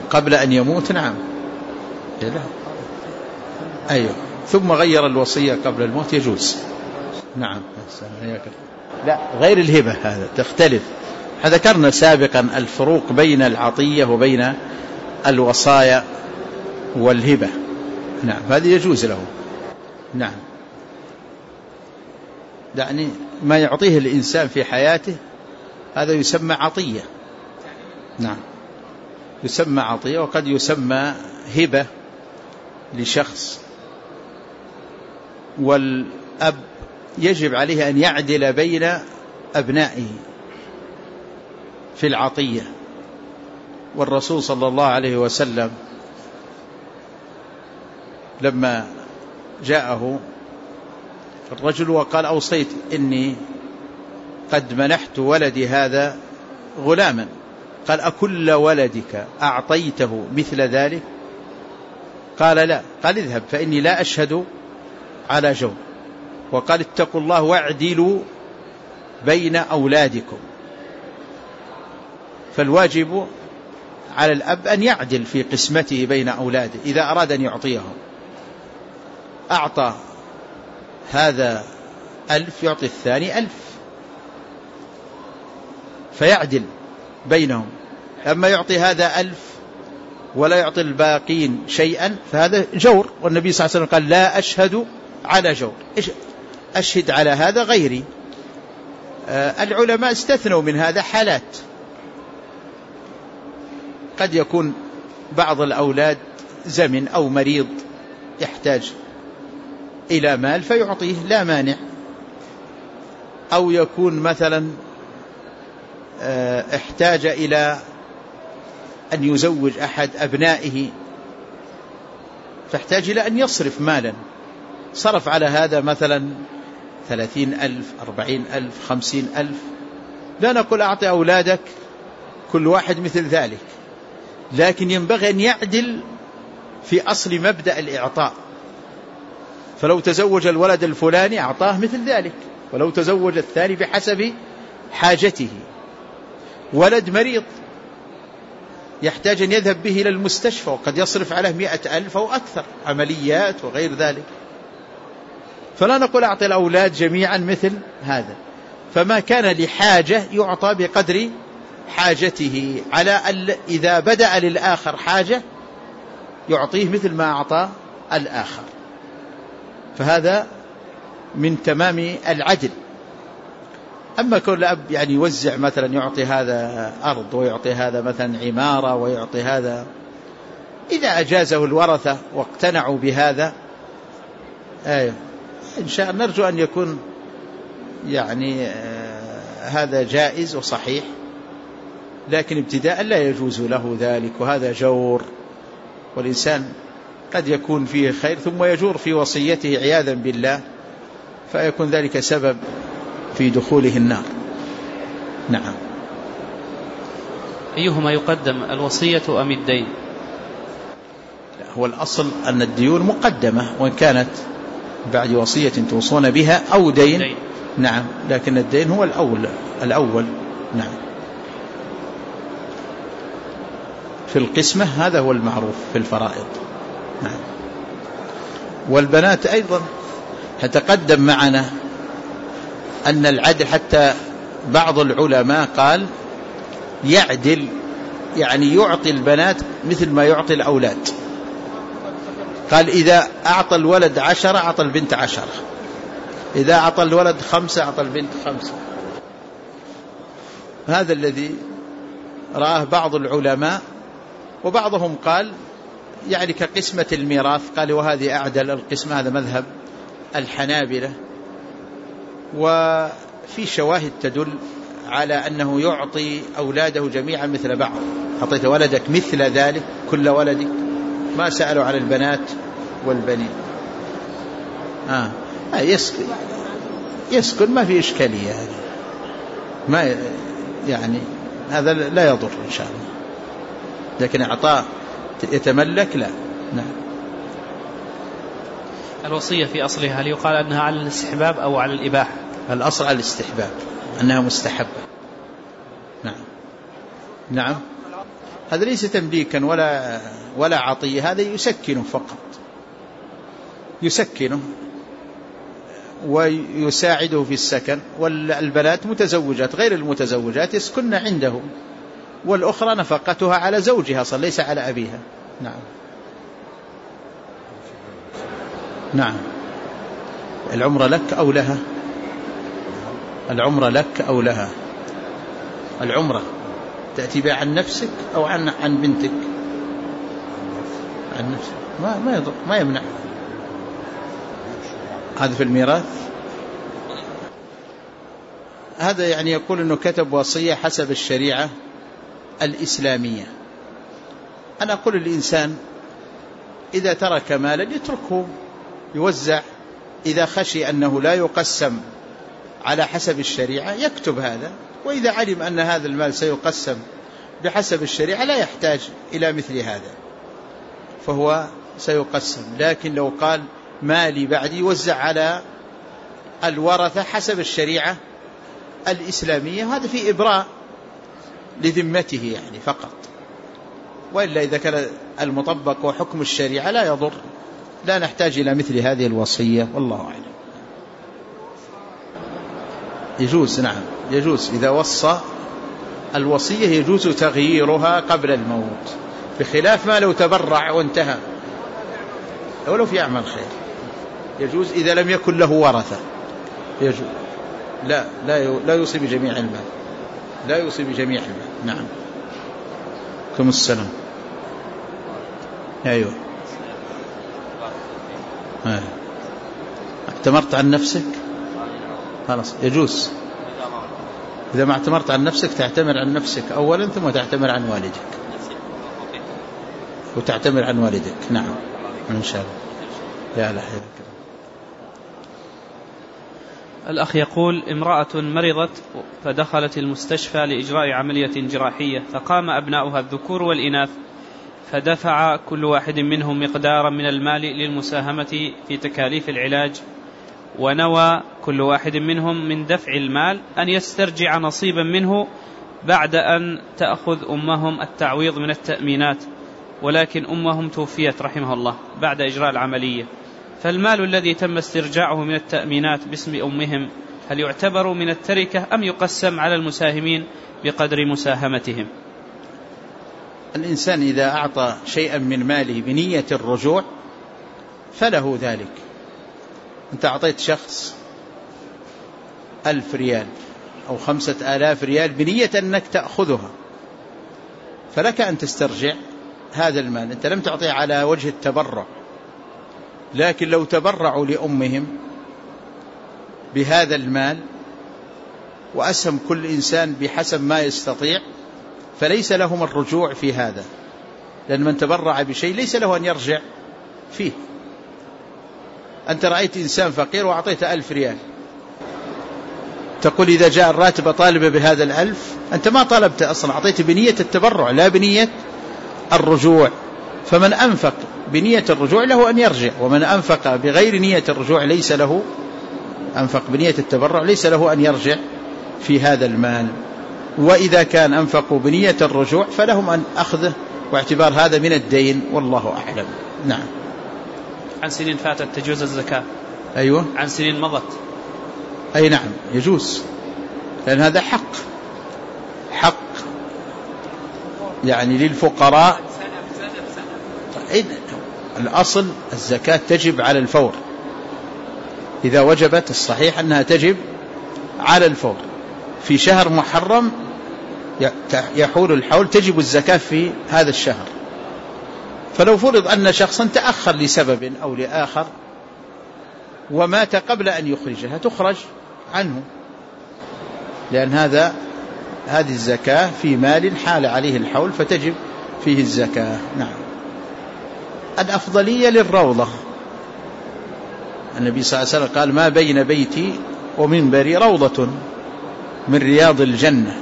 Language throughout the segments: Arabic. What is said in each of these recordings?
قبل أن يموت نعم. لا. أيوه ثم غير الوصية قبل الموت يجوز. نعم. لا غير الهبة هذا تختلف. ذكرنا سابقا الفروق بين العطية وبين الوصايا والهبة. نعم هذا يجوز له. نعم يعني ما يعطيه الإنسان في حياته هذا يسمى عطية. نعم يسمى عطية، وقد يسمى هبة لشخص. والأب يجب عليه أن يعدل بين أبنائه في العطية. والرسول صلى الله عليه وسلم لما جاءه الرجل وقال أوصيت إني قد منحت ولدي هذا غلاما، قال أكل ولدك أعطيته مثل ذلك؟ قال لا. قال اذهب فإني لا أشهد على جور. وقال اتقوا الله واعدلوا بين أولادكم. فالواجب على الأب أن يعدل في قسمته بين أولاده إذا أراد أن يعطيهم. أعطى هذا 1000 يعطي الثاني 1000 فيعدل بينهم. أما يعطي هذا 1000 ولا يعطي الباقين شيئا فهذا جور. والنبي صلى الله عليه وسلم قال لا أشهد على جور. أشهد على هذا غيري. العلماء استثنوا من هذا حالات. قد يكون بعض الأولاد زمن أو مريض يحتاج إلى مال فيعطيه لا مانع. أو يكون مثلا احتاج إلى أن يزوج أحد أبنائه فاحتاج إلى أن يصرف مالا، صرف على هذا مثلا 30,000 40,000 50,000. لا نقول أعطي أولادك كل واحد مثل ذلك، لكن ينبغي أن يعدل في أصل مبدأ الإعطاء. فلو تزوج الولد الفلاني أعطاه مثل ذلك، ولو تزوج الثاني بحسب حاجته. ولد مريض يحتاج أن يذهب به إلى المستشفى وقد يصرف عليه 100,000 أو أكثر، عمليات وغير ذلك. فلا نقول أعطي الأولاد جميعا مثل هذا. فما كان لحاجة يعطى بقدر حاجته، على إذا بدأ للآخر حاجة يعطيه مثل ما أعطى الآخر. فهذا من تمام العدل. أما كل الأب يعني يوزع مثلا يعطي هذا أرض ويعطي هذا مثلا عمارة ويعطي هذا، إذا أجازه الورثة واقتنعوا بهذا إن شاء الله نرجو أن يكون يعني هذا جائز وصحيح، لكن ابتداء لا يجوز له ذلك، وهذا جور. والإنسان قد يكون فيه خير ثم يجور في وصيته عياذا بالله، فيكون ذلك سبب في دخوله النار. نعم. أيهما يقدم، الوصية أم الدين؟ هو الأصل أن الديون مقدمة، وإن كانت بعد وصية توصون بها أو دين. نعم، لكن الدين هو الأول. نعم. في القسمة هذا هو المعروف في الفرائض. نعم. والبنات أيضا تقدم معنا أن العدل، حتى بعض العلماء قال يعدل يعني يعطي البنات مثل ما يعطي الأولاد. قال إذا أعطى الولد 10 أعطى البنت 10، إذا أعطى الولد 5 أعطى البنت 5. هذا الذي رآه بعض العلماء، وبعضهم قال يعني كقسمة الميراث، قال وهذه أعدل القسمة، هذا مذهب الحنابلة. وفي شواهد تدل على أنه يعطي أولاده جميعا مثل بعض. أعطيت ولدك مثل ذلك كل ولدك، ما سألوا على البنات والبنين. يسكن ما في إشكالية، ما يعني هذا لا يضر إن شاء الله، لكن أعطاه يتملك لا. نعم. الوصية في أصلها هل يقال أنها على الاستحباب أو على الإباحة؟ الأصل على الاستحباب، أنها مستحبة. نعم. نعم، هذا ليس تمليكا ولا عطية، هذا يسكنه فقط، يسكنه ويساعده في السكن. والبنات متزوجات، غير المتزوجات يسكن عنده، والأخرى نفقتها على زوجها صلى، ليس على أبيها. نعم. نعم. العمرة لك أو لها؟ العمرة لك أو لها؟ العمرة تأتي بها عن نفسك أو عن بنتك؟ عن نفسك، ما يضر، ما يمنع. هذا في الميراث. هذا يعني يقول أنه كتب وصية حسب الشريعة الإسلامية. أنا أقول الإنسان إذا ترك مالا يتركه يوزع، إذا خشي أنه لا يقسم على حسب الشريعة يكتب هذا، وإذا علم أن هذا المال سيقسم بحسب الشريعة لا يحتاج إلى مثل هذا فهو سيقسم. لكن لو قال مالي بعدي يوزع على الورثة حسب الشريعة الإسلامية، هذا في إبراء لذمته يعني فقط. وإلا إذا كان المطبق وحكم الشريعة لا يضر، لا نحتاج إلى مثل هذه الوصية، والله أعلم. يجوز، نعم يجوز، إذا وصى الوصية يجوز تغييرها قبل الموت، بخلاف ما لو تبرع وانتهى ولو في أعمال خير يجوز إذا لم يكن له ورثة، يجوز. لا يوصي بجميع المال، لا يوصي بجميع المال. نعم. كم السلام. أيوه. اعتمرت عن نفسك خلاص يجوز. إذا ما اعتمرت عن نفسك تعتمر عن نفسك أولا، ثم تعتمر عن والدك، وتعتمر عن والدك. نعم إن شاء الله. يا لحيك. الأخ يقول: امرأة مرضت فدخلت المستشفى لإجراء عملية جراحية، فقام أبناؤها الذكور والإناث فدفع كل واحد منهم مقدارا من المال للمساهمة في تكاليف العلاج، ونوى كل واحد منهم من دفع المال أن يسترجع نصيبا منه بعد أن تأخذ أمهم التعويض من التأمينات، ولكن أمهم توفيت رحمه الله بعد إجراء العملية، فالمال الذي تم استرجاعه من التأمينات باسم أمهم هل يعتبر من التركة أم يقسم على المساهمين بقدر مساهمتهم؟ الإنسان إذا أعطى شيئا من ماله بنية الرجوع فله ذلك. أنت أعطيت شخص 1000 ريال أو 5000 ريال بنية أنك تأخذها، فلك أن تسترجع هذا المال. أنت لم تعطيه على وجه التبرع، لكن لو تبرعوا لأمهم بهذا المال وأسهم كل إنسان بحسب ما يستطيع فليس لهم الرجوع في هذا، لأن من تبرع بشيء ليس له أن يرجع فيه. أنت رأيت إنسان فقير وأعطيته 1000 ريال، تقول إذا جاء الراتب طالب بهذا 1000، أنت ما طلبت أصلا، أعطيته بنية التبرع لا بنية الرجوع. فمن أنفق بنية الرجوع له أن يرجع، ومن أنفق بغير نية الرجوع ليس له، أنفق بنية التبرع ليس له أن يرجع في هذا المال. وإذا كان أنفقوا بنية الرجوع فلهم أن أخذه واعتبار هذا من الدين، والله أعلم. نعم. عن سنين فاتت تجوز الزكاة؟ أيوة. عن سنين مضت؟ أي نعم يجوز، لأن هذا حق يعني للفقراء. الأصل الزكاة تجب على الفور، إذا وجبت الصحيح أنها تجب على الفور. في شهر محرم يحول الحول تجب الزكاة في هذا الشهر، فلو فرض أن شخصا تأخر لسبب أو لآخر ومات قبل أن يخرجها تخرج عنه، لأن هذه الزكاة في مال حال عليه الحول فتجب فيه الزكاة. نعم. الأفضلية للروضة، النبي صلى الله عليه وسلم قال: ما بين بيتي ومنبري روضة من رياض الجنة.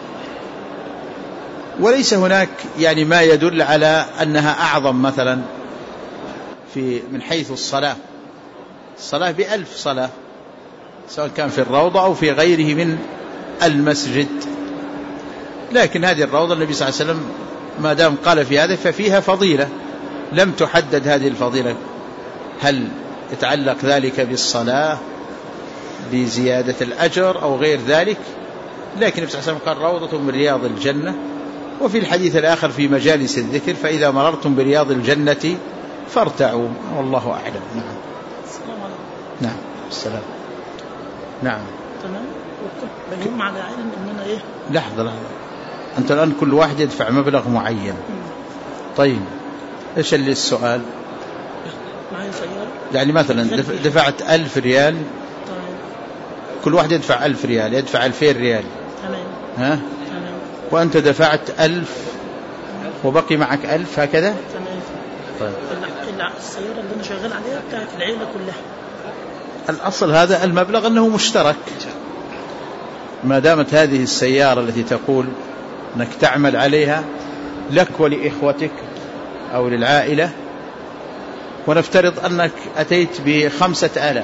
وليس هناك يعني ما يدل على أنها أعظم مثلا من حيث الصلاة ب1000 صلاة، سواء كان في الروضة أو في غيره من المسجد. لكن هذه الروضة النبي صلى الله عليه وسلم ما دام قال في هذا ففيها فضيلة، لم تحدد هذه الفضيلة هل يتعلق ذلك بالصلاة بزيادة الأجر أو غير ذلك، لكن النبي صلى الله عليه وسلم قال روضة من رياض الجنة. وفي الحديث الآخر في مجالس الذكر فإذا مررتم برياض الجنة فارتعوا، والله أعلم. نعم. نعم السلام. نعم تمام. بنهم على علم إننا إيه. لحظة أنت الآن كل واحد يدفع مبلغ معين. طيب إيش اللي السؤال؟ معي سيارة يعني مثلا دفعت 1000 ريال. طيب. كل واحد يدفع 1000 ريال، يدفع 2000 ريال. تمام. ها؟ تمام. وأنت دفعت 1000 وبقي معك 1000 هكذا. تمام. طيب. السيارة اللي أنا شغال عليها بتاعت العيلة كلها. الأصل هذا المبلغ أنه مشترك، ما دامت هذه السيارة التي تقول أنك تعمل عليها لك ولإخوتك أو للعائلة، ونفترض أنك أتيت ب5,000،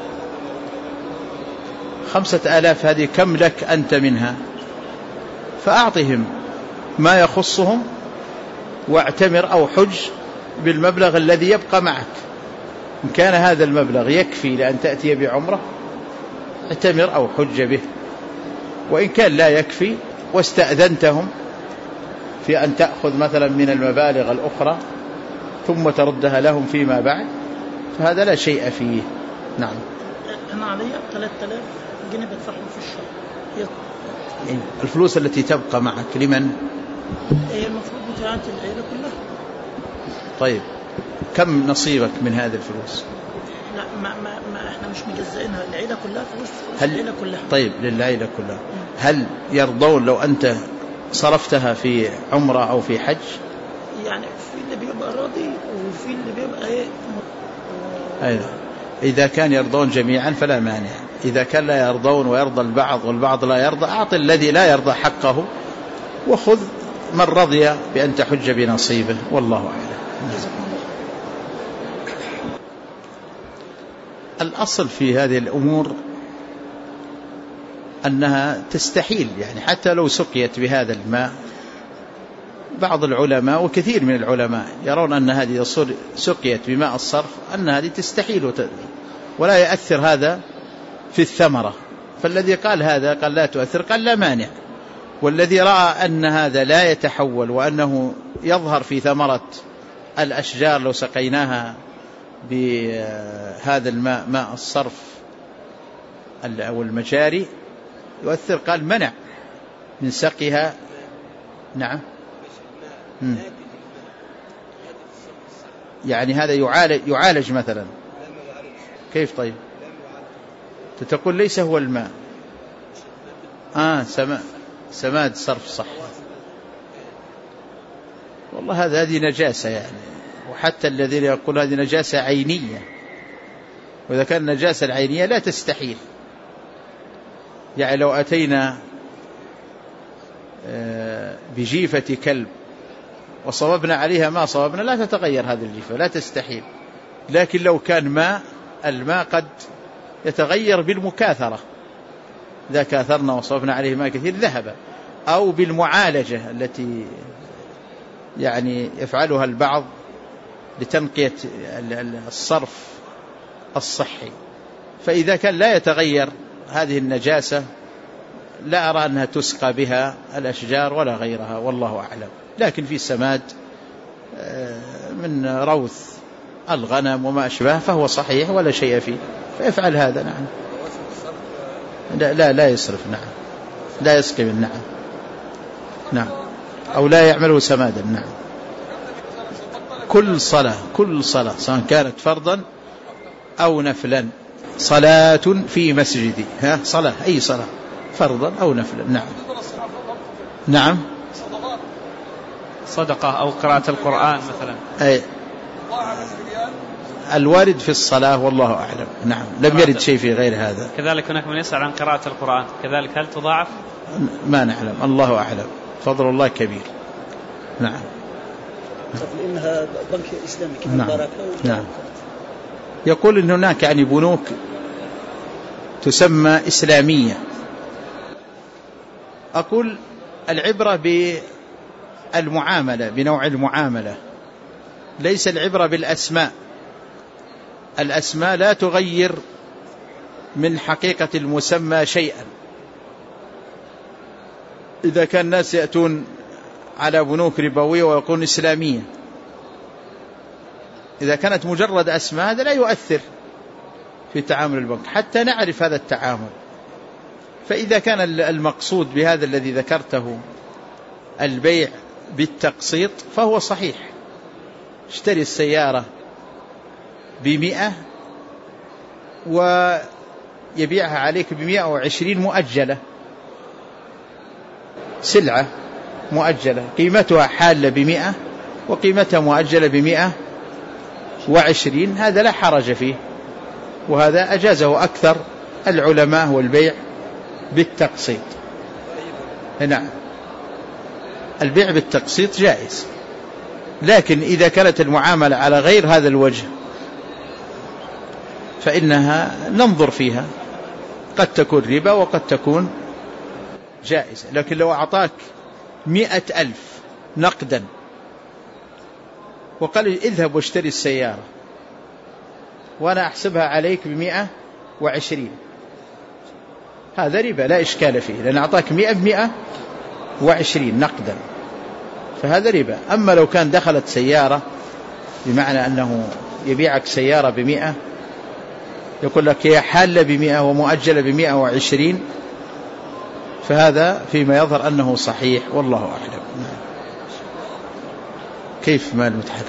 5,000 هذه كم لك أنت منها؟ فأعطهم ما يخصهم واعتمر أو حج بالمبلغ الذي يبقى معك. إن كان هذا المبلغ يكفي لأن تأتي بعمرة اعتمر أو حج به، وإن كان لا يكفي واستأذنتهم في أن تأخذ مثلا من المبالغ الأخرى ثم تردها لهم فيما بعد فهذا لا شيء فيه. نعم. أنا علي 3000 جنيه بدفعهم في الشهر. الفلوس التي تبقى معك لمن؟ هي المفروض بتاعت العيلة كلها. طيب كم نصيبك من هذه الفلوس؟ لا ما احنا مش مجزئينها، العيلة كلها فلوس العيلة كلها. طيب للعيلة كلها. هل يرضون لو أنت صرفتها في عمرة أو في حج؟ يعني في اللي بيبقى راضي وفي اللي بيبقى ايه. أيوة. إذا كان يرضون جميعا فلا مانع، إذا كان لا يرضون ويرضى البعض والبعض لا يرضى أعطي الذي لا يرضى حقه وخذ من رضي بأن تحج بنصيبه، والله أعلم. الأصل في هذه الأمور أنها تستحيل، يعني حتى لو سقيت بهذا الماء، بعض العلماء وكثير من العلماء يرون أن هذه سقيت بماء الصرف أن هذه تستحيل ولا يأثر هذا في الثمرة. فالذي قال هذا قال لا تؤثر قال لا مانع، والذي رأى أن هذا لا يتحول وأنه يظهر في ثمرة الأشجار لو سقيناها بهذا الماء ماء الصرف أو المجاري يؤثر قال منع من سقيها. نعم. يعني هذا يعالج مثلا. كيف؟ طيب تقول ليس هو الماء سماد صرف، صح. والله هذه نجاسة يعني، وحتى الذين يقول هذه نجاسة عينية، وإذا كان النجاسة العينية لا تستحيل. يعني لو أتينا بجيفة كلب وصببنا عليها ما صببنا لا تتغير هذه الجيفة، لا تستحيل. لكن لو كان ماء، الماء قد يتغير بالمكاثرة، إذا كاثرنا وصببنا عليه ماء كثير ذهب، أو بالمعالجة التي يعني يفعلها البعض لتنقية الصرف الصحي. فإذا كان لا يتغير هذه النجاسة لا أرى أنها تسقى بها الأشجار ولا غيرها، والله أعلم. لكن في سماد من روث الغنم وما أشبه فهو صحيح ولا شيء فيه، فيفعل هذا. نعم. لا يصرف. نعم. لا يسقي. نعم. نعم. أو لا يعمله سمادا. نعم. كل صلاة سواء كانت فرضا أو نفلا، صلاة في مسجدي، صلاة أي صلاة فرضا أو نفلا. نعم. نعم. صدقة أو قراءة القرآن مثلا. أي الوارد في الصلاة والله أعلم. نعم. لم يرد شيء في غير هذا. كذلك هناك من يسأل عن قراءة القرآن كذلك، هل تضاعف؟ ما نعلم، الله أعلم، فضل الله كبير. نعم. لأنها بنك إسلامي. نعم. نعم. يقول إن هناك يعني بنوك تسمى إسلامية. أقول العبرة بالمعاملة، بنوع المعاملة، ليس العبرة بالأسماء. الأسماء لا تغير من حقيقة المسمى شيئا. إذا كان الناس يأتون على بنوك ربوية ويقولون إسلامية، إذا كانت مجرد أسماء هذا لا يؤثر في تعامل البنك حتى نعرف هذا التعامل. فإذا كان المقصود بهذا الذي ذكرته البيع بالتقسيط فهو صحيح. اشتري السيارة ب100 ويبيعها عليك ب120 مؤجلة، سلعة مؤجلة قيمتها حالة ب100 وقيمتها مؤجلة ب120، هذا لا حرج فيه، وهذا أجازه أكثر العلماء والبيع بالتقسيط. نعم، البيع بالتقسيط جائز، لكن إذا كانت المعاملة على غير هذا الوجه فإنها ننظر فيها، قد تكون ربا وقد تكون جائزة. لكن لو أعطاك 100,000 نقدا وقال اذهب واشتري السيارة وأنا أحسبها عليك ب120، هذا ربا لا إشكال فيه، لأن أعطاك 100 نقدا، فهذا ربا. أما لو كان دخلت سيارة بمعنى أنه يبيعك سيارة ب100، يقول لك هي حالة ب100 ومؤجلة ب120، فهذا فيما يظهر أنه صحيح والله أعلم. كيف مال متحرك؟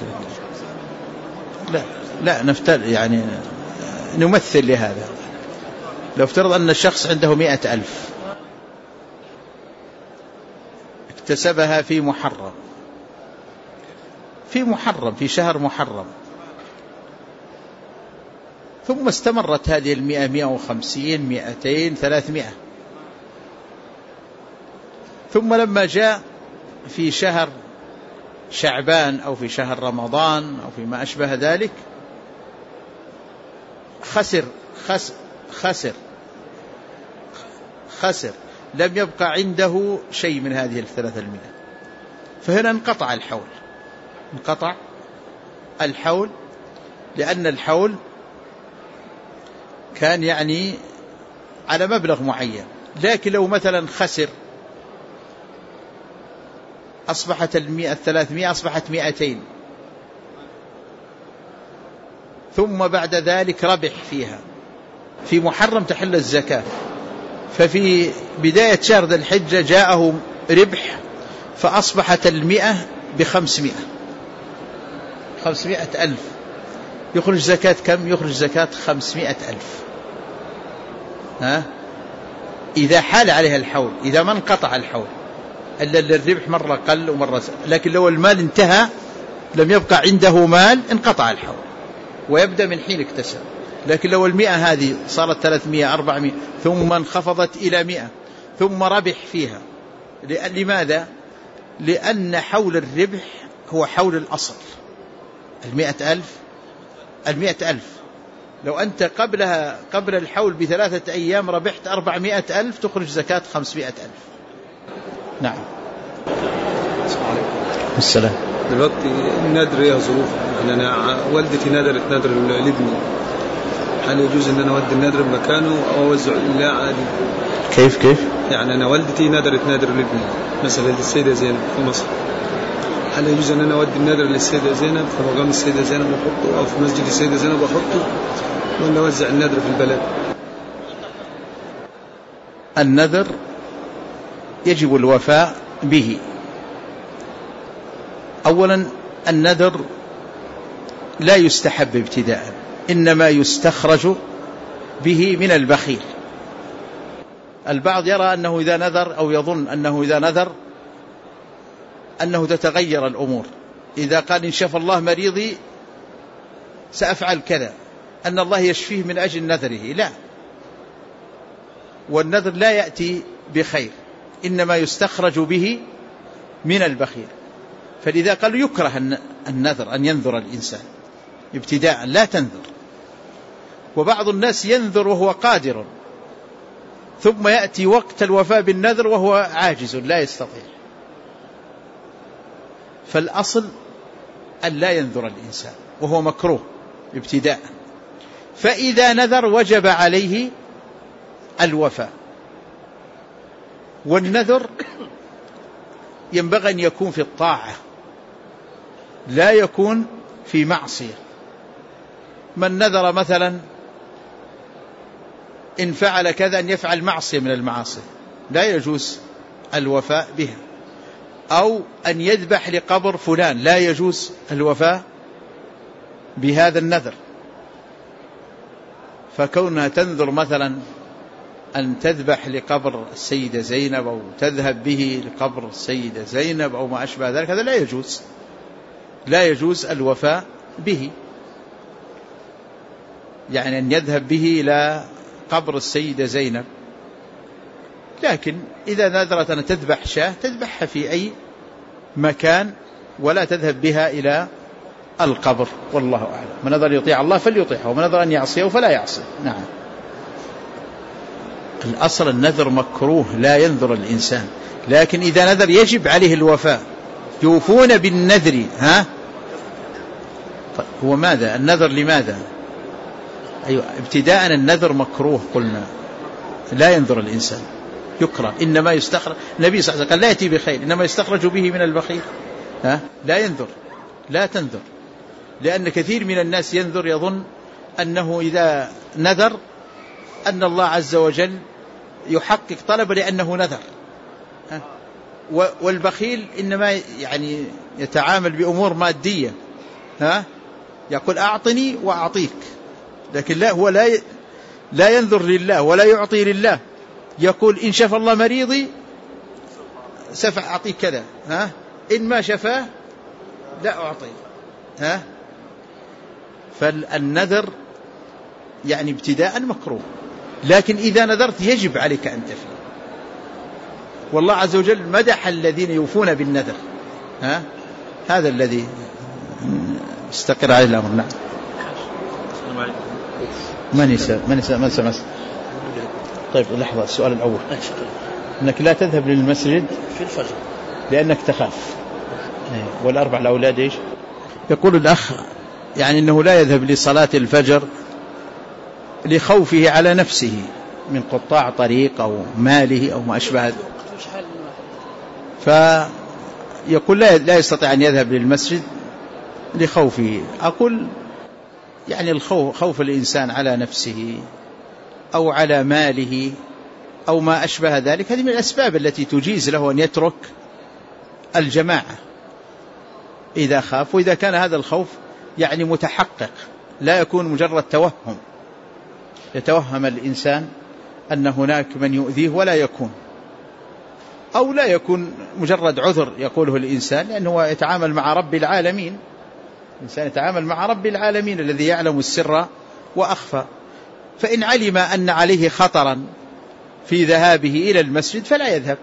لا نفترض يعني نمثل لهذا. لو افترض أن الشخص عنده 100,000 اكتسبها في محرم، في شهر محرم، ثم استمرت هذه 100 150 200 300، ثم لما جاء في شهر شعبان أو في شهر رمضان أو فيما أشبه ذلك خسر لم يبقى عنده شيء من هذه 300، فهنا انقطع الحول، لأن الحول كان يعني على مبلغ معين. لكن لو مثلا خسر أصبحت 300 أصبحت 200، ثم بعد ذلك ربح فيها في محرم تحل الزكاة، ففي بداية شهر ذي الحجة جاءه ربح فأصبحت 100 ب500,000، يخرج زكاة كم؟ يخرج زكاة 500,000. إذا حال عليها الحول، إذا ما انقطع الحول إلا الربح مرة قل ومرة زاد. لكن لو المال انتهى لم يبقى عنده مال انقطع الحول ويبدأ من حين اكتسب. لكن لو 100 هذه صارت 300 400 ثم انخفضت إلى 100 ثم ربح فيها، لماذا؟ لأن حول الربح هو حول الأصل 100,000. لو أنت قبل الحول ب3 أيام ربحت 400,000 تخرج زكاة 500,000. نعم. السلام. دلوقتي النادر ليها ظروف، يعني أنا والدتي نادرت نادر لابني، هل يجوز أن أنا أودي النادر بمكانه أو أوزع الله عادي؟ كيف؟ يعني أنا والدتي نادرت نادر لابني مثلا للسيدة زينب في مصر، هل يجوز أن أنا أودي النادر للسيدة زينب في مقام السيدة زينب وأحطه، أو في مسجد السيدة زينب وأحطه، ولا أوزع النادر في البلد؟ النذر يجب الوفاء به. أولا النذر لا يستحب ابتداء، إنما يستخرج به من البخيل. البعض يرى أنه إذا نذر أو يظن أنه إذا نذر أنه تتغير الأمور، إذا قال إن شفى الله مريضي سأفعل كذا، أن الله يشفيه من أجل نذره. لا، والنذر لا يأتي بخير، إنما يستخرج به من البخيل. فلذا قالوا يكره النذر، أن ينذر الإنسان ابتداء، لا تنذر. وبعض الناس ينذر وهو قادر ثم يأتي وقت الوفاء بالنذر وهو عاجز لا يستطيع. فالأصل أن لا ينذر الإنسان، وهو مكروه ابتداء. فإذا نذر وجب عليه الوفاء. والنذر ينبغي أن يكون في الطاعة، لا يكون في معصية. من نذر مثلا إن فعل كذا أن يفعل معصية من المعاصي لا يجوز الوفاء بها، أو أن يذبح لقبر فلان لا يجوز الوفاء بهذا النذر. فكونها تنذر مثلا أن تذبح لقبر السيدة زينب أو تذهب به لقبر السيدة زينب أو ما أشبه ذلك، هذا لا يجوز الوفاء به، يعني أن يذهب به إلى قبر السيدة زينب. لكن إذا نذرت أن تذبح شاة تذبحها في أي مكان ولا تذهب بها إلى القبر، والله أعلم. من نذر يطيع الله فليطيعه، ومن نذر أن يعصيه فلا يعصيه. نعم. الأصل النذر مكروه لا ينذر الإنسان، لكن إذا نذر يجب عليه الوفاء. يوفون بالنذر. طيب هو ماذا النذر؟ لماذا؟ أيوة ابتداء النذر مكروه قلنا، لا ينذر الإنسان، يكره. إنما يستخرج، النبي صلى الله عليه وسلم قال لا يأتي بخير إنما يستخرج به من البخيل. لا ينذر، لا تنذر، لأن كثير من الناس ينذر يظن أنه إذا نذر أن الله عز وجل يحقق طلب لأنه نذر. والبخيل إنما يعني يتعامل بأمور مادية، يقول أعطني وأعطيك، لكن لا، هو لا ينذر لله ولا يعطي لله. يقول إن شفى الله مريضي سأعطيك كذا، إن ما شفاه لا أعطي. فالنذر يعني ابتداء مكروه، لكن إذا نذرت يجب عليك أن تفي. والله عز وجل مدح الذين يوفون بالنذر. هذا الذي استقر عليه الأمر. نعم. من سمع. طيب لحظة، السؤال الأول أنك لا تذهب للمسجد في الفجر لأنك تخاف. والأربع الأولاد إيش؟ يقول الأخ يعني أنه لا يذهب لصلاة الفجر لخوفه على نفسه من قطاع طريق أو ماله أو ما أشبه، فيقول لا يستطيع أن يذهب للمسجد لخوفه. أقول يعني خوف الإنسان على نفسه أو على ماله أو ما أشبه ذلك، هذه من الأسباب التي تجيز له أن يترك الجماعة إذا خاف. وإذا كان هذا الخوف يعني متحقق، لا يكون مجرد توهم، يتوهم الإنسان أن هناك من يؤذيه ولا يكون، أو لا يكون مجرد عذر يقوله الإنسان، لأنه يتعامل مع رب العالمين. الإنسان يتعامل مع رب العالمين الذي يعلم السر وأخفى. فإن علم أن عليه خطرا في ذهابه إلى المسجد فلا يذهب،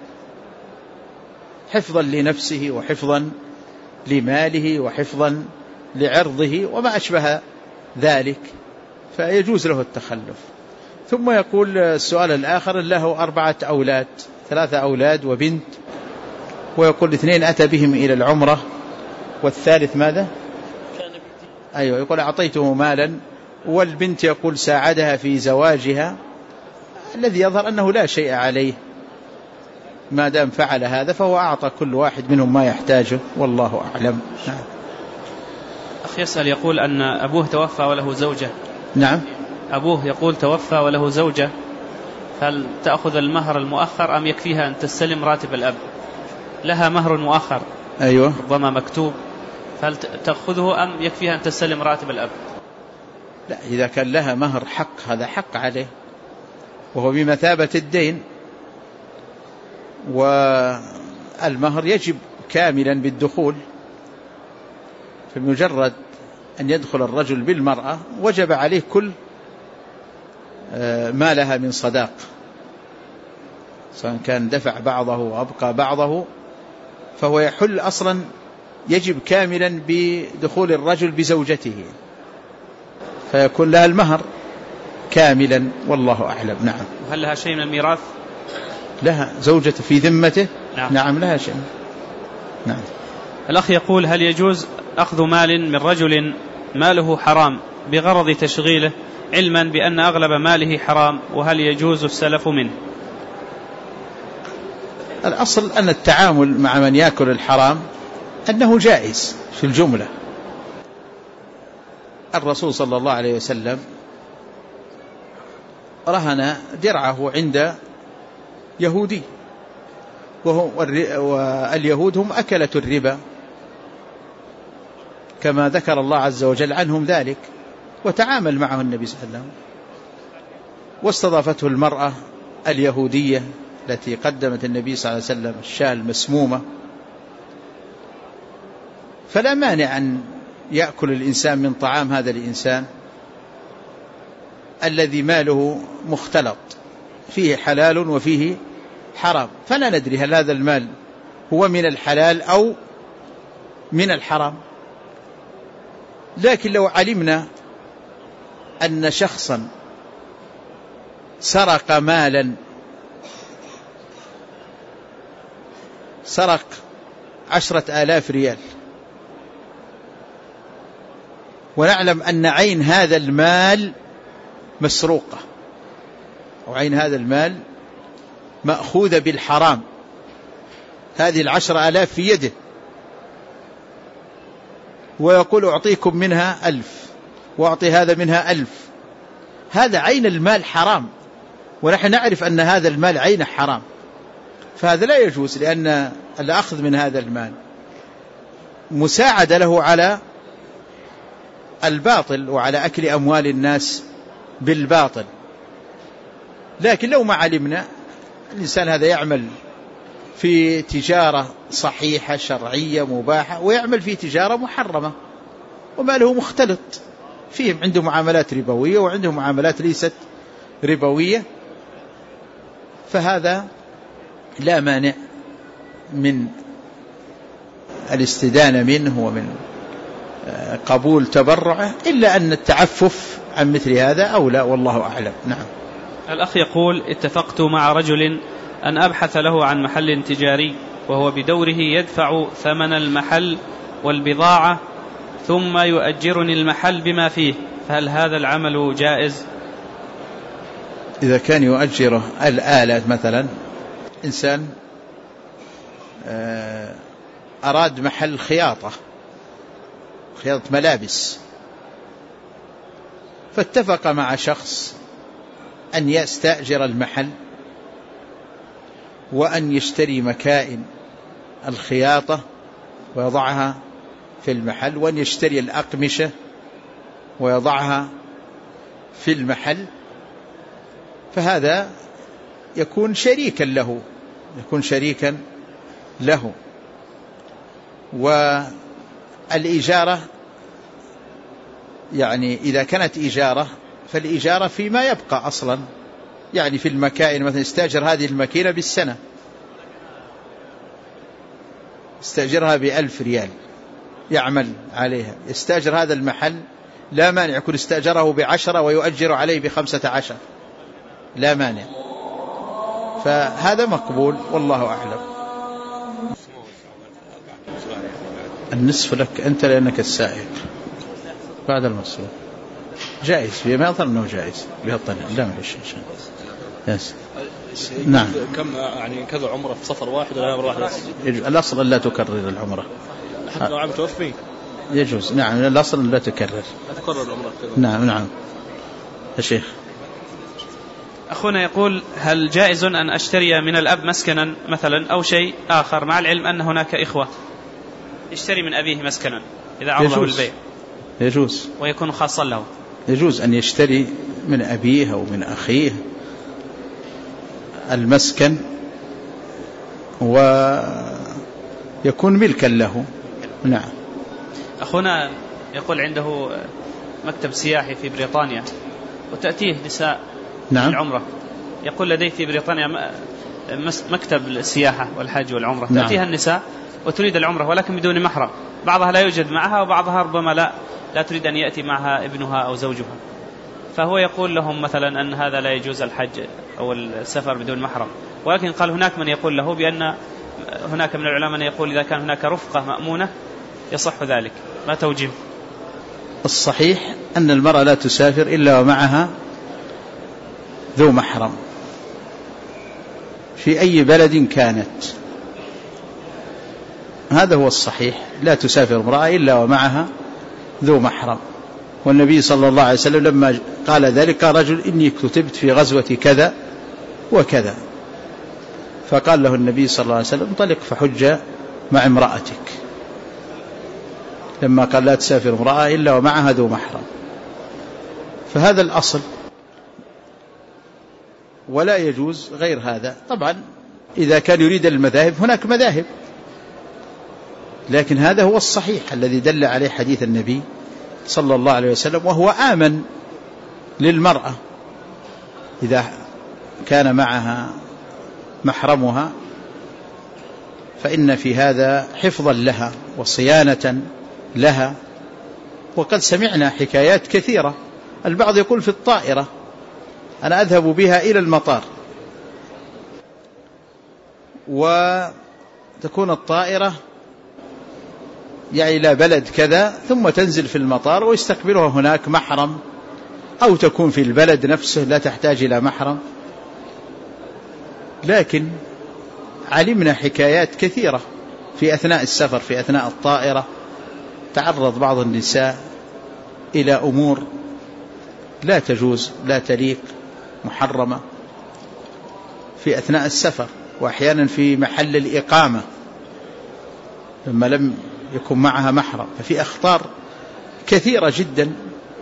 حفظا لنفسه وحفظا لماله وحفظا لعرضه وما أشبه ذلك، فيجوز له التخلف. ثم يقول السؤال الآخر له 4 أولاد، 3 أولاد وبنت، ويقول 2 أتى بهم إلى العمرة والثالث ماذا؟ أيوة، يقول أعطيته مالا، والبنت يقول ساعدها في زواجها، الذي يظهر أنه لا شيء عليه ما دام فعل هذا، فهو أعطى كل واحد منهم ما يحتاجه، والله أعلم. أخي يسأل يقول أن أبوه توفى وله زوجة. نعم. أبوه يقول توفى وله زوجة، هل تأخذ المهر المؤخر أم يكفيها أن تستلم راتب الأب؟ لها مهر مؤخر. أيوة. ربما مكتوب، هل تأخذه أم يكفيها أن تستلم راتب الأب؟ لا، إذا كان لها مهر حق هذا حق عليه، وهو بمثابة الدين، والمهر يجب كاملا بالدخول. فبمجرد أن يدخل الرجل بالمرأة وجب عليه كل ما لها من صداق، سواء كان دفع بعضه وأبقى بعضه، فهو يحل أصلا، يجب كاملا بدخول الرجل بزوجته، فيكون لها المهر كاملا، والله أعلم. نعم. وهل لها شيء من الميراث؟ لها زوجة في ذمته. نعم. نعم لها شيء. نعم. الأخ يقول: هل يجوز أخذ مال من رجل ماله حرام بغرض تشغيله، علما بأن أغلب ماله حرام، وهل يجوز السلف منه؟ الأصل أن التعامل مع من يأكل الحرام أنه جائز في الجملة. الرسول صلى الله عليه وسلم رهن درعه عند يهودي، واليهود هم أكلة الربا كما ذكر الله عز وجل عنهم ذلك، وتعامل معه النبي صلى الله عليه وسلم، واستضافته المرأة اليهودية التي قدمت النبي صلى الله عليه وسلم الشاة المسمومة. فلا مانع أن يأكل الإنسان من طعام هذا الإنسان الذي ماله مختلط، فيه حلال وفيه حرام، فلا ندري هل هذا المال هو من الحلال أو من الحرام. لكن لو علمنا أن شخصا سرق مالا، سرق 10,000 ريال، ونعلم أن عين هذا المال مسروقة، أو عين هذا المال مأخوذة بالحرام، هذه 10,000 في يده، ويقول أعطيكم منها 1000 وأعطي هذا منها 1000، هذا عين المال حرام، ونحن نعرف أن هذا المال عين حرام، فهذا لا يجوز، لأن الأخذ من هذا المال مساعدة له على الباطل وعلى أكل أموال الناس بالباطل. لكن لو ما علمنا الإنسان هذا يعمل في تجارة صحيحة شرعية مباحة، ويعمل في تجارة محرمة وماله مختلط، فيهم عنده معاملات ربوية وعنده معاملات ليست ربوية، فهذا لا مانع من الاستدانة منه ومن قبول تبرعه، إلا أن التعفف عن مثل هذا أولى، والله أعلم. نعم. الأخ يقول: اتفقت مع رجل أن أبحث له عن محل تجاري، وهو بدوره يدفع ثمن المحل والبضاعة ثم يؤجرني المحل بما فيه، فهل هذا العمل جائز؟ إذا كان يؤجره الآلة، مثلا إنسان أراد محل خياطة ملابس، فاتفق مع شخص أن يستأجر المحل وأن يشتري مكائن الخياطة ويضعها في المحل، وأن يشتري الأقمشة ويضعها في المحل، فهذا يكون شريكا له. والإجارة يعني إذا كانت إجارة فالإجارة فيما يبقى أصلا، يعني في المكائن، مثلا استأجر هذه الماكينة بالسنة، استأجرها ب1000 ريال يعمل عليها، يستأجر هذا المحل لا مانع يكون استأجره ب10 ويؤجر عليه ب15، لا مانع، فهذا مقبول، والله أعلم. النصف لك أنت لأنك السائق بعد المصروف، جائز فيه، ما أظن أنه جائز بهالطريقة، لا معلش إن شاء الله. نعم. كم يعني كذا عمره في سفر واحد ولا مرة واحدة؟ الأصل أن لا تكرر العمرة حتى لو عم توفي يجوز. نعم، الأصل أن لا تكرر العمرة. نعم يا شيخ. أخونا يقول: هل جائز أن أشتري من الأب مسكنا مثلا أو شيء آخر، مع العلم أن هناك إخوة، يشتري من أبيه مسكنا إذا عرضه البيع؟ يجوز، ويكون خاصا له. يجوز أن يشتري من أبيه أو من أخيه المسكن ويكون ملكا له. نعم. أخونا يقول عنده مكتب سياحي في بريطانيا، وتأتيه نساء العمرة، يقول لدي في بريطانيا مكتب السياحة والحج والعمرة، تأتيها النساء وتريد العمرة ولكن بدون محرم، بعضها لا يوجد معها وبعضها ربما لا تريد أن يأتي معها ابنها أو زوجها، فهو يقول لهم مثلا أن هذا لا يجوز الحج أو السفر بدون محرم، ولكن قال هناك من يقول له بأن هناك من العلماء من يقول إذا كان هناك رفقة مأمونة يصح ذلك. ما توجيه؟ الصحيح أن المرأة لا تسافر إلا ومعها ذو محرم في أي بلد كانت، هذا هو الصحيح، لا تسافر امرأة إلا ومعها ذو محرم. والنبي صلى الله عليه وسلم لما قال ذلك قال رجل إني كتبت في غزوة كذا وكذا، فقال له النبي صلى الله عليه وسلم انطلق فحج مع امرأتك، لما قال لا تسافر امرأة إلا ومعها ذو محرم. فهذا الأصل، ولا يجوز غير هذا. طبعا إذا كان يريد المذاهب هناك مذاهب، لكن هذا هو الصحيح الذي دل عليه حديث النبي صلى الله عليه وسلم، وهو آمن للمرأة إذا كان معها محرمها، فإن في هذا حفظا لها وصيانة لها. وقد سمعنا حكايات كثيرة، البعض يقول في الطائرة أنا أذهب بها إلى المطار، وتكون الطائرة يعني إلى بلد كذا ثم تنزل في المطار ويستقبلها هناك محرم، أو تكون في البلد نفسه لا تحتاج إلى محرم. لكن علمنا حكايات كثيرة في أثناء السفر، في أثناء الطائرة تعرض بعض النساء إلى أمور لا تجوز، لا تليق، محرمة في أثناء السفر، وأحيانا في محل الإقامة لما لم يكن معها محرم، ففي أخطار كثيرة جدا.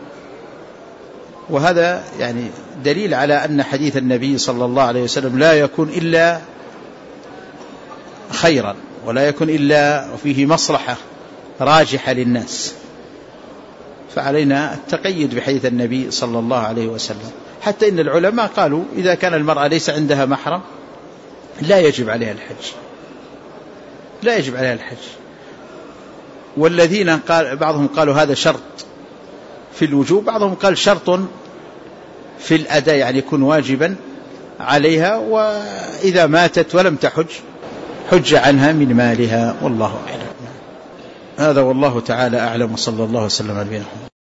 وهذا يعني دليل على أن حديث النبي صلى الله عليه وسلم لا يكون إلا خيرا، ولا يكون إلا وفيه مصلحة راجحة للناس. فعلينا التقيد بحديث النبي صلى الله عليه وسلم، حتى إن العلماء قالوا إذا كان المرأة ليس عندها محرم لا يجب عليها الحج، لا يجب عليها الحج. والذين قال بعضهم قالوا هذا شرط في الوجوب، بعضهم قال شرط في الأداء، يعني يكون واجبا عليها، وإذا ماتت ولم تحج حج عنها من مالها، والله أعلم. هذا والله تعالى أعلم، وصلى الله وسلم على نبينا محمد.